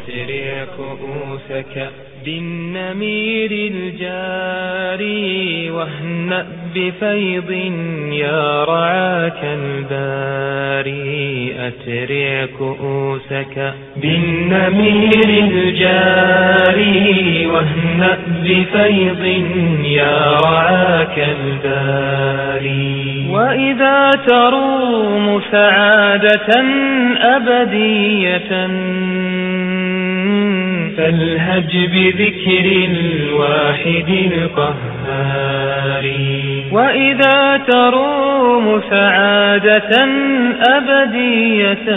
أسرع كؤوسك بالنمير الجاري واهنأ بفيض يا رعاك الباري. أسرع كؤوسك بالنمير الجاري واهنأ بفيض يا رعاك الباري. وإذا تروم سعادة أبدية فالهج بذكر الواحد القهار. وإذا تروم سعادة أبدية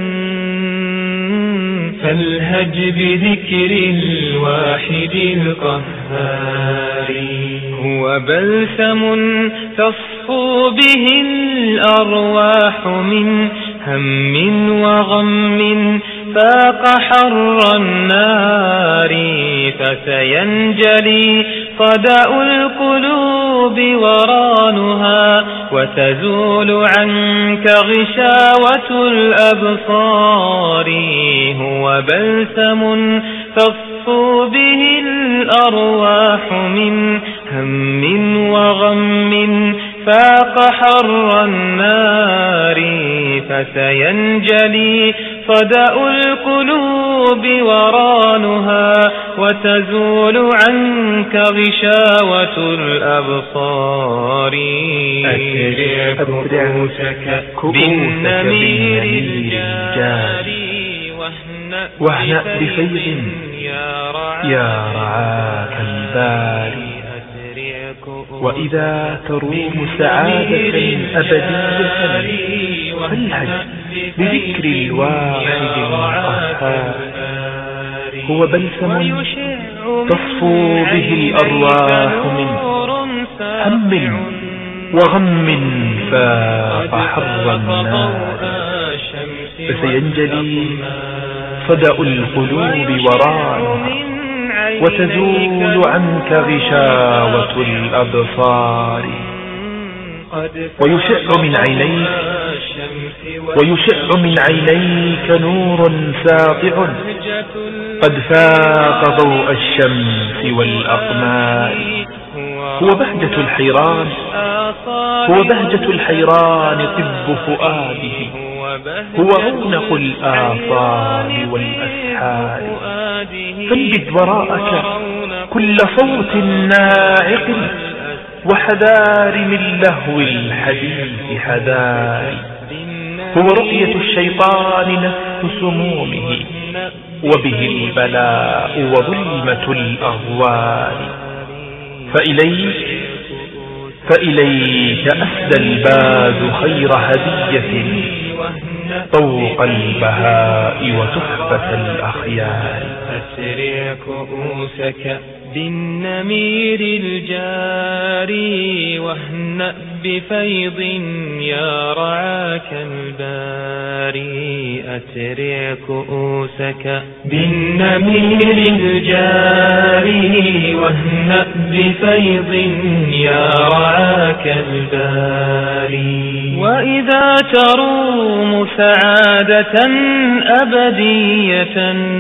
فالهج بذكر الواحد القهار. هو بلسم تصفو به الأرواح من هم وغم فاق حر النار. فسينجلي صدأ القلوب ورانها وتزول عنك غشاوة الأبصار. هو بلسم تصفو به الأرواح من هم وغم فاق حر النار. فسينجلي صدأ القلوب ورانها وتزول عنك غشاوة الأبصار. أسرع كؤوسك بالنمير الجاري واهنأ بفيض يا رعاك الباري. وإذا تروم سعادة أبدية فالهج بذكر الواحد القهار. هو بلسم تصفو به الأرواح من هم وغم فاق حر النار. فسينجلي صدأ القلوب ورانها وتزول عنك غشاوة الأبصار. ويشع من عينيك نور ساطع قد فاق ضوء الشمس والأقمار. هو بهجة الحيران طب فؤاده. هو رونق الآصال والأسحار. فانبذ وراءك كل صوت ناعق وحذار من لهو الحديث حذار. هو رؤية الشيطان نفس سمومه وبه البلاء وظلمة الأغوار. فإليك أسدى الباز خير هدية طوق البهاء وتحفة الأخيار. أسرع كؤوسك بالنمير الجاري واهنأ بفيض يا رعاك الباري. أسرع كؤوسك بالنمير الجاري واهنأ بفيض يا رعاك الباري. وإذا تروم سعادة أبدية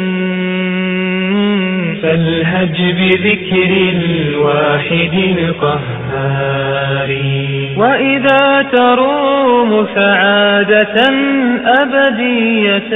فالهج بذكر الواحد القهار. وإذا تروم سعادة أبدية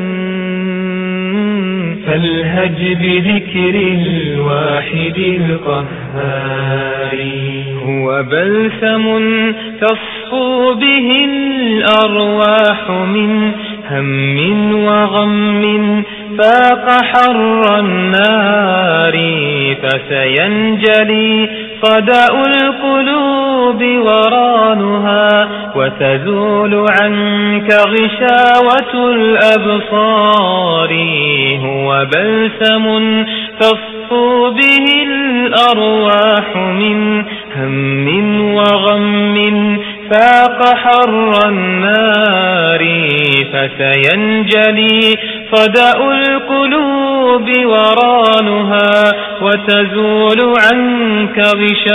فالهج بذكر الواحد القهار. هو بلسم تصفو به الأرواح من هم وغم فاق حر النار. فسينجلي صدأ القلوب ورانها وتزول عنك غشاوة الأبصار. هو بلسم تصفو به الأرواح من هم وغم فاق حر النار. فسينجلي صدأ القلوب ورانها وتزول عنك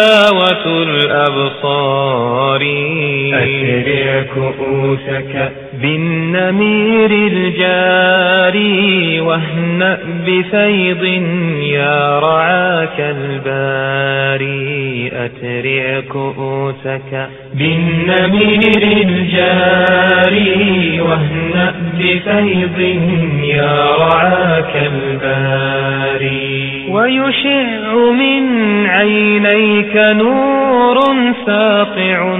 غشاوة الأبصار. أسرع كؤوسك بالنمير الجاري واهنأ بفيض يا رعاك الباري أترع كؤوسك بالنمير الجاري واهنأ بفيض يا رعاك الباري ويشع من عينيك نور ساطع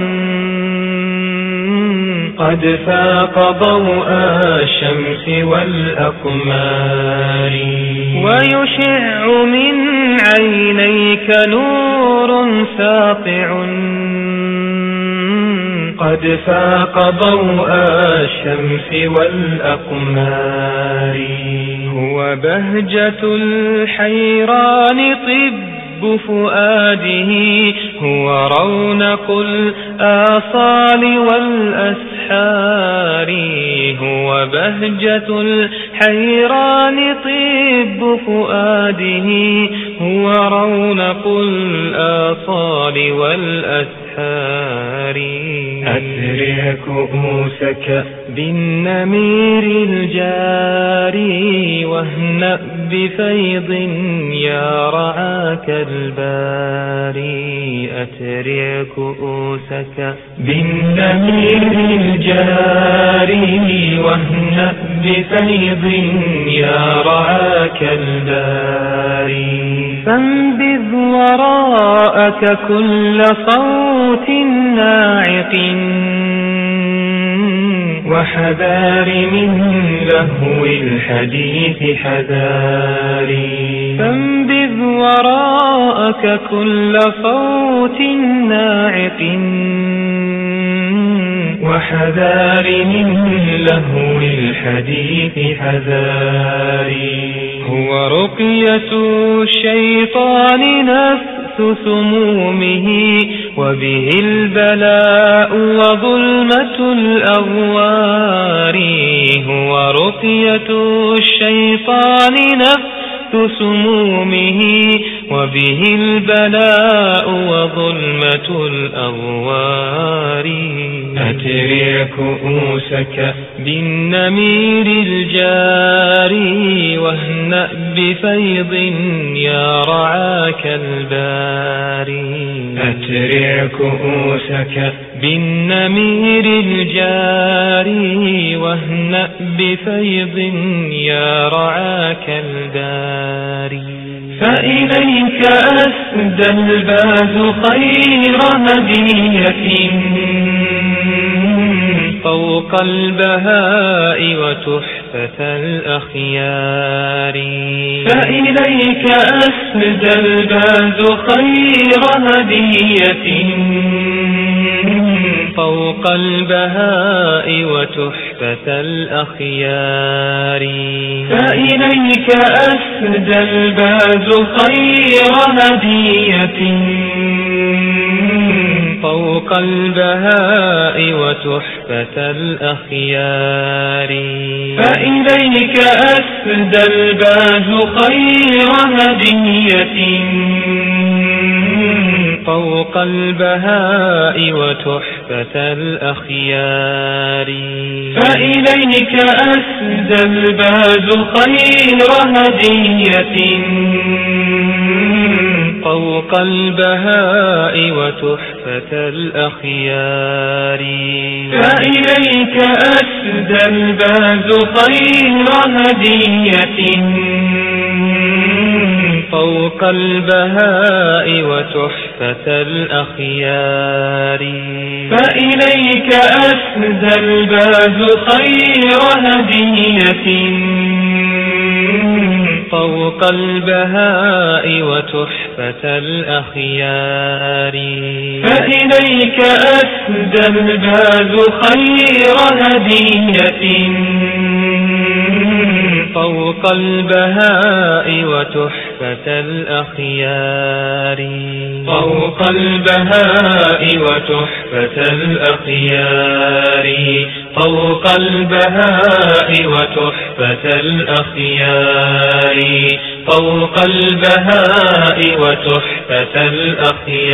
قد فاق ضوء الشمس والأقمار ويشع من عينيك نور ساطع قد فاق ضوء الشمس والأقمار هو بهجة الحيران طب فؤاده هو رونق الآصال والأسحار هو بهجة الحيران طب فؤاده هو رونق الآصال والأسحار أسرع كؤوسك بالنمير الجاري واهنأ بفيض يا رعاك الباري أسرع كؤوسك بالنمير الجاري واهنأ بفيض يا رعاك الباري فانبذ وراءك كل صوت ناعق وحذار من لهو الحديث حذاري فانبذ وراءك كل صوت ناعق وحذار من لهو الحديث حذاري هو رقية الشيطان نفس سمومه وبه البلاء وظلمة الأغوار هو رقية الشيطان نفس سمومه وبه البلاء وظلمة الأغوار أترع كؤوسك بالنمير الجاري واهنأ بفيض يا رعاك الباري أترع كؤوسك بالنمير الجاري واهنأ بفيض يا رعاك الباري فإليك أسدى الباز خير هدية فوق البهاء وتحفة الأخيار فإليك أسدى الباز خير هدية فوق البهاء وتحفة الأخيار فإليك أسدى الباز خير هدية فوق البهاء وتحفة الأخيار فإليك أسدى الباز خير هدية فوق البهاء وتحفة الأخيار فإليك أسدى الباز خير هدية فوق البهاء وتحفة الأخيار فإليك أسدى الباز خير هدية فوق البهاء وتحفة الأخيار فإليك أسدى الباز خير هدية فوق البهاء وتحفة الأخيار فإليك أسدى الباز خير هدية فوق البهاء وتحفة الأخيار فوق البهاء وتحفة الأخيار فوق البهاء وتحفة الأخيار فوق البهاء وتحفة الأخيار